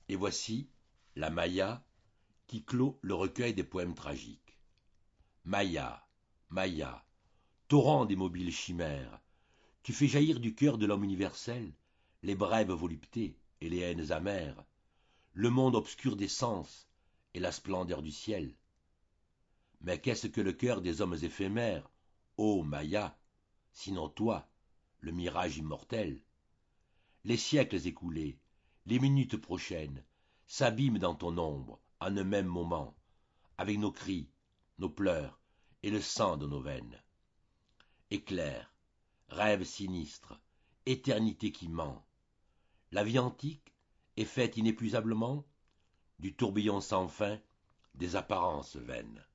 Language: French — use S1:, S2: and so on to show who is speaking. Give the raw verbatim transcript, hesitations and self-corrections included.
S1: Et voici la Maya qui clôt le recueil des poèmes tragiques. Maya, Maya, torrent des mobiles chimères, tu fais jaillir du cœur de l'homme universel les brèves voluptés et les haines amères, le monde obscur des sens et la splendeur du ciel. Mais qu'est-ce que le cœur des hommes éphémères, ô Maya, sinon toi, le mirage immortel? Les siècles écoulés, les minutes prochaines, s'abîment dans ton ombre en un même moment, avec nos cris, nos pleurs et le sang de nos veines. Éclair, rêve sinistre, éternité qui ment, la vie antique est faite inépuisablement du tourbillon sans fin des apparences vaines.